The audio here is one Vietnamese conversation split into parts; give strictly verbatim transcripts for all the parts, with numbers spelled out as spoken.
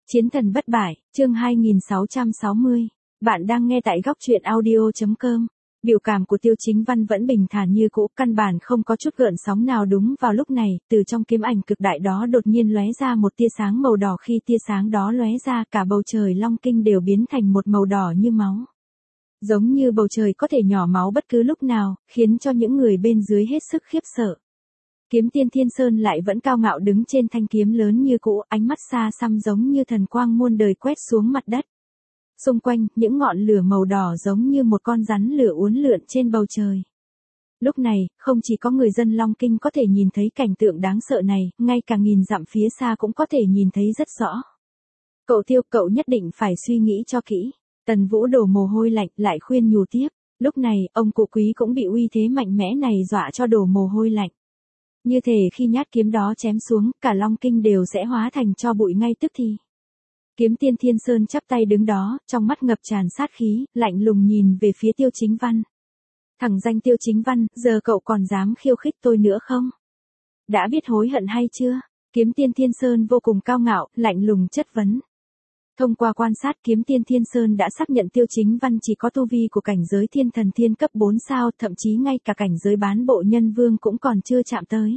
Chiến thần bất bại, chương hai nghìn sáu trăm sáu mươi. Bạn đang nghe tại góc truyện audio chấm com. Biểu cảm của Tiêu Chính Văn vẫn bình thản như cũ, căn bản không có chút gợn sóng nào. Đúng vào lúc này, từ trong kiếm ảnh cực đại đó đột nhiên lóe ra một tia sáng màu đỏ, khi tia sáng đó lóe ra, cả bầu trời Long Kinh đều biến thành một màu đỏ như máu. Giống như bầu trời có thể nhỏ máu bất cứ lúc nào, khiến cho những người bên dưới hết sức khiếp sợ. Kiếm tiên Thiên Sơn lại vẫn cao ngạo đứng trên thanh kiếm lớn như cũ, ánh mắt xa xăm giống như thần quang muôn đời quét xuống mặt đất. Xung quanh, những ngọn lửa màu đỏ giống như một con rắn lửa uốn lượn trên bầu trời. Lúc này, không chỉ có người dân Long Kinh có thể nhìn thấy cảnh tượng đáng sợ này, ngay cả nghìn dặm phía xa cũng có thể nhìn thấy rất rõ. Cậu Tiêu, cậu nhất định phải suy nghĩ cho kỹ. Tần Vũ đổ mồ hôi lạnh, lại khuyên nhủ tiếp. Lúc này, ông cụ Quý cũng bị uy thế mạnh mẽ này dọa cho đổ mồ hôi lạnh. Như thể khi nhát kiếm đó chém xuống, cả Long Kinh đều sẽ hóa thành tro bụi ngay tức thì. Kiếm tiên Thiên Sơn chắp tay đứng đó, trong mắt ngập tràn sát khí, lạnh lùng nhìn về phía Tiêu Chính Văn. Thằng danh Tiêu Chính Văn, giờ cậu còn dám khiêu khích tôi nữa không? Đã biết hối hận hay chưa? Kiếm tiên Thiên Sơn vô cùng cao ngạo, lạnh lùng chất vấn. Thông qua quan sát, Kiếm tiên Thiên Sơn đã xác nhận Tiêu Chính Văn chỉ có tu vi của cảnh giới thiên thần thiên cấp bốn sao, thậm chí ngay cả cảnh giới bán bộ nhân vương cũng còn chưa chạm tới.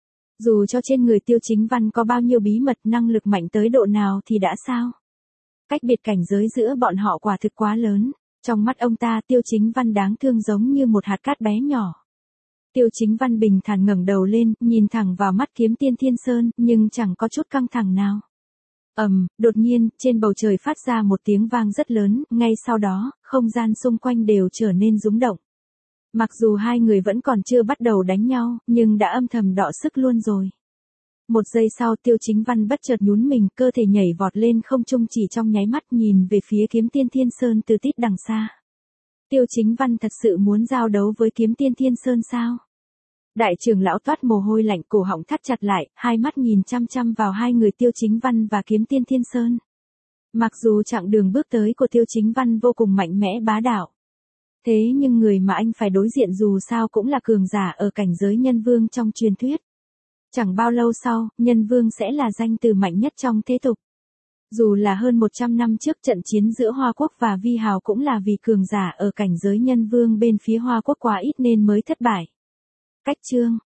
Dù cho trên người Tiêu Chính Văn có bao nhiêu bí mật, năng lực mạnh tới độ nào thì đã sao? Cách biệt cảnh giới giữa bọn họ quả thực quá lớn. Trong mắt ông ta, Tiêu Chính Văn đáng thương giống như một hạt cát bé nhỏ. Tiêu Chính Văn bình thản ngẩng đầu lên, nhìn thẳng vào mắt Kiếm tiên Thiên Sơn, nhưng chẳng có chút căng thẳng nào. Ầm, um, đột nhiên, trên bầu trời phát ra một tiếng vang rất lớn, ngay sau đó, không gian xung quanh đều trở nên rúng động. Mặc dù hai người vẫn còn chưa bắt đầu đánh nhau, nhưng đã âm thầm đọ sức luôn rồi. Một giây sau, Tiêu Chính Văn bất chợt nhún mình, cơ thể nhảy vọt lên không trung, chỉ trong nháy mắt nhìn về phía Kiếm tiên Thiên Sơn từ tít đằng xa. Tiêu Chính Văn thật sự muốn giao đấu với Kiếm tiên Thiên Sơn sao? Đại trưởng lão toát mồ hôi lạnh, cổ họng thắt chặt lại, hai mắt nhìn chăm chăm vào hai người Tiêu Chính Văn và Kiếm tiên Thiên Sơn. Mặc dù chặng đường bước tới của Tiêu Chính Văn vô cùng mạnh mẽ bá đạo. Thế nhưng người mà anh phải đối diện dù sao cũng là cường giả ở cảnh giới nhân vương trong truyền thuyết. Chẳng bao lâu sau, nhân vương sẽ là danh từ mạnh nhất trong thế tục. Dù là hơn một trăm năm trước, trận chiến giữa Hoa Quốc và Vi Hào cũng là vì cường giả ở cảnh giới nhân vương bên phía Hoa Quốc quá ít nên mới thất bại. Cách chương